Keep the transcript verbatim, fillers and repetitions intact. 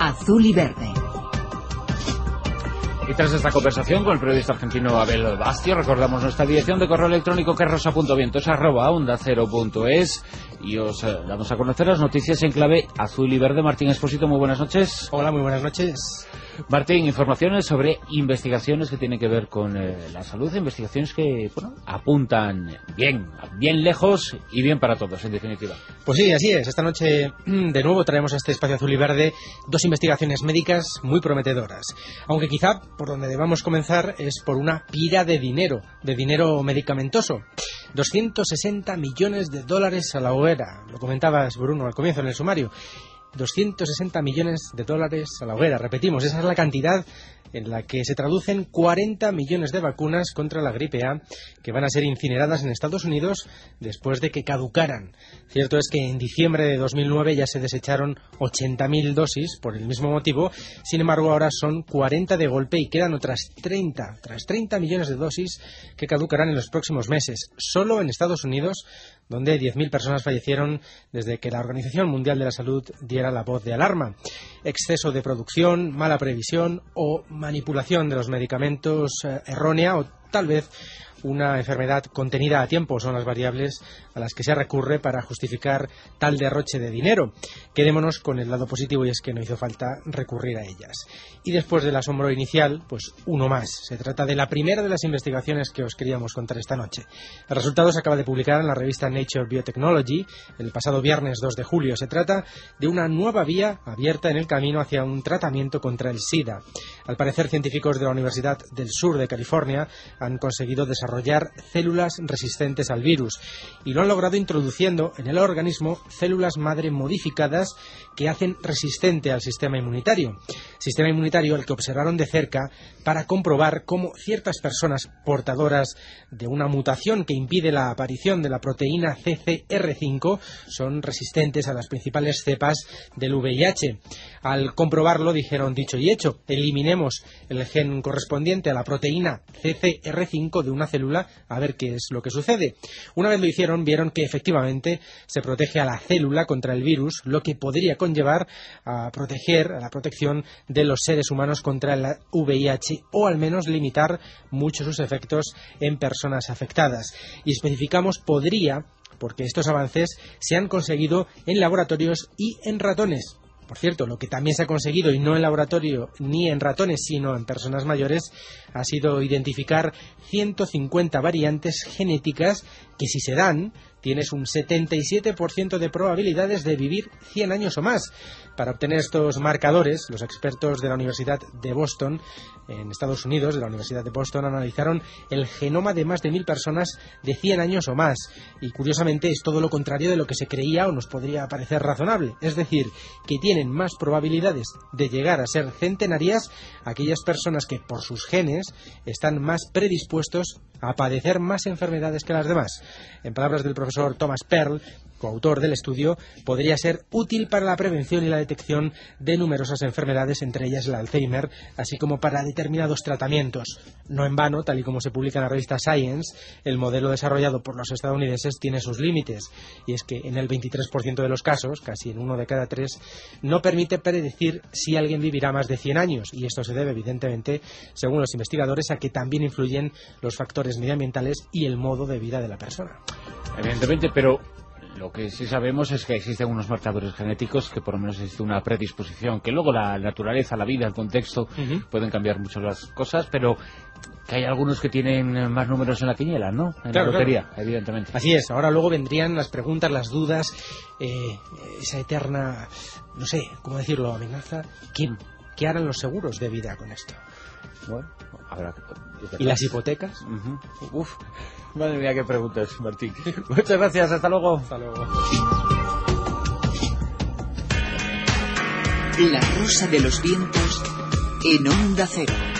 Azul y Verde. Y tras esta conversación con el periodista argentino Abel Bastio, recordamos nuestra dirección de correo electrónico, que es rosa punto vientos arroba onda cero punto es, y os eh, damos a conocer las noticias en clave azul y verde. Martín Expósito, muy buenas noches. Hola, muy buenas noches. Martín, informaciones sobre investigaciones que tienen que ver con eh, la salud, investigaciones que, bueno, apuntan bien, bien lejos y bien para todos, en definitiva. Pues sí, así es. Esta noche, de nuevo, traemos a este espacio azul y verde dos investigaciones médicas muy prometedoras. Aunque quizá por donde debamos comenzar es por una pira de dinero, de dinero medicamentoso. doscientos sesenta millones de dólares a la hoguera. Lo comentabas, Bruno, al comienzo en el sumario. doscientos sesenta millones de dólares a la hoguera. Repetimos, esa es la cantidad en la que se traducen cuarenta millones de vacunas contra la gripe A que van a ser incineradas en Estados Unidos después de que caducaran. Cierto es que en diciembre de dos mil nueve ya se desecharon ochenta mil dosis por el mismo motivo. Sin embargo, ahora son cuarenta de golpe y quedan otras treinta, tras treinta millones de dosis que caducarán en los próximos meses. Solo en Estados Unidos, donde diez mil personas fallecieron desde que la Organización Mundial de la Salud diera la voz de alarma. Exceso de producción, mala previsión o manipulación de los medicamentos eh, errónea, o tal vez una enfermedad contenida a tiempo son las variables a las que se recurre para justificar tal derroche de dinero. Quedémonos con el lado positivo, y es que no hizo falta recurrir a ellas. Y después del asombro inicial, pues uno más. Se trata de la primera de las investigaciones que os queríamos contar esta noche. El resultado se acaba de publicar en la revista Nature Biotechnology el pasado viernes dos de julio. Se trata de una nueva vía abierta en el camino hacia un tratamiento contra el SIDA. Al parecer, científicos de la Universidad del Sur de California han conseguido desarrollar células resistentes al virus, y lo han logrado introduciendo en el organismo células madre modificadas que hacen resistente al sistema inmunitario. Sistema inmunitario al que observaron de cerca para comprobar cómo ciertas personas portadoras de una mutación que impide la aparición de la proteína C C R cinco son resistentes a las principales cepas del V I H. Al comprobarlo, dijeron: dicho y hecho, eliminemos el gen correspondiente a la proteína C C R cinco de una célula a ver qué es lo que sucede. Una vez lo hicieron, vieron que efectivamente se protege a la célula contra el virus, lo que podría conllevar a proteger, a la protección de los seres humanos contra el V I H, o al menos limitar mucho sus efectos en personas afectadas. Y especificamos podría, porque estos avances se han conseguido en laboratorios y en ratones. Por cierto, lo que también se ha conseguido, y no en laboratorio ni en ratones, sino en personas mayores, ha sido identificar ciento cincuenta variantes genéticas que, si se dan, tienes un setenta y siete por ciento de probabilidades de vivir cien años o más. Para obtener estos marcadores, los expertos de la Universidad de Boston, en Estados Unidos, de la Universidad de Boston, analizaron el genoma de más de mil personas de cien años o más. Y curiosamente es todo lo contrario de lo que se creía o nos podría parecer razonable. Es decir, que tienen más probabilidades de llegar a ser centenarias aquellas personas que, por sus genes, están más predispuestos a padecer más enfermedades que las demás. En palabras del profesor Thomas Perl, coautor del estudio, podría ser útil para la prevención y la detección de numerosas enfermedades, entre ellas el Alzheimer, así como para determinados tratamientos. No en vano, tal y como se publica en la revista Science, el modelo desarrollado por los estadounidenses tiene sus límites, y es que en el veintitrés por ciento de los casos, casi en uno de cada tres, no permite predecir si alguien vivirá más de cien años, y esto se debe, evidentemente, según los investigadores, a que también influyen los factores medioambientales y el modo de vida de la persona. Evidentemente, pero lo que sí sabemos es que existen unos marcadores genéticos, que por lo menos existe una predisposición, que luego la naturaleza, la vida, el contexto uh-huh. pueden cambiar mucho las cosas, pero que hay algunos que tienen más números en la quiniela, ¿no? En claro, la lotería, claro. Evidentemente. Así es. Ahora luego vendrían las preguntas, las dudas, eh, esa eterna, no sé, ¿cómo decirlo?, amenaza. ¿Qué, qué harán los seguros de vida con esto? Bueno, habrá que... ¿Y las hipotecas? Uh-huh. Uf, madre mía, qué preguntas, Martín. Muchas gracias, hasta luego. Hasta luego. La rosa de los vientos en Onda Cero.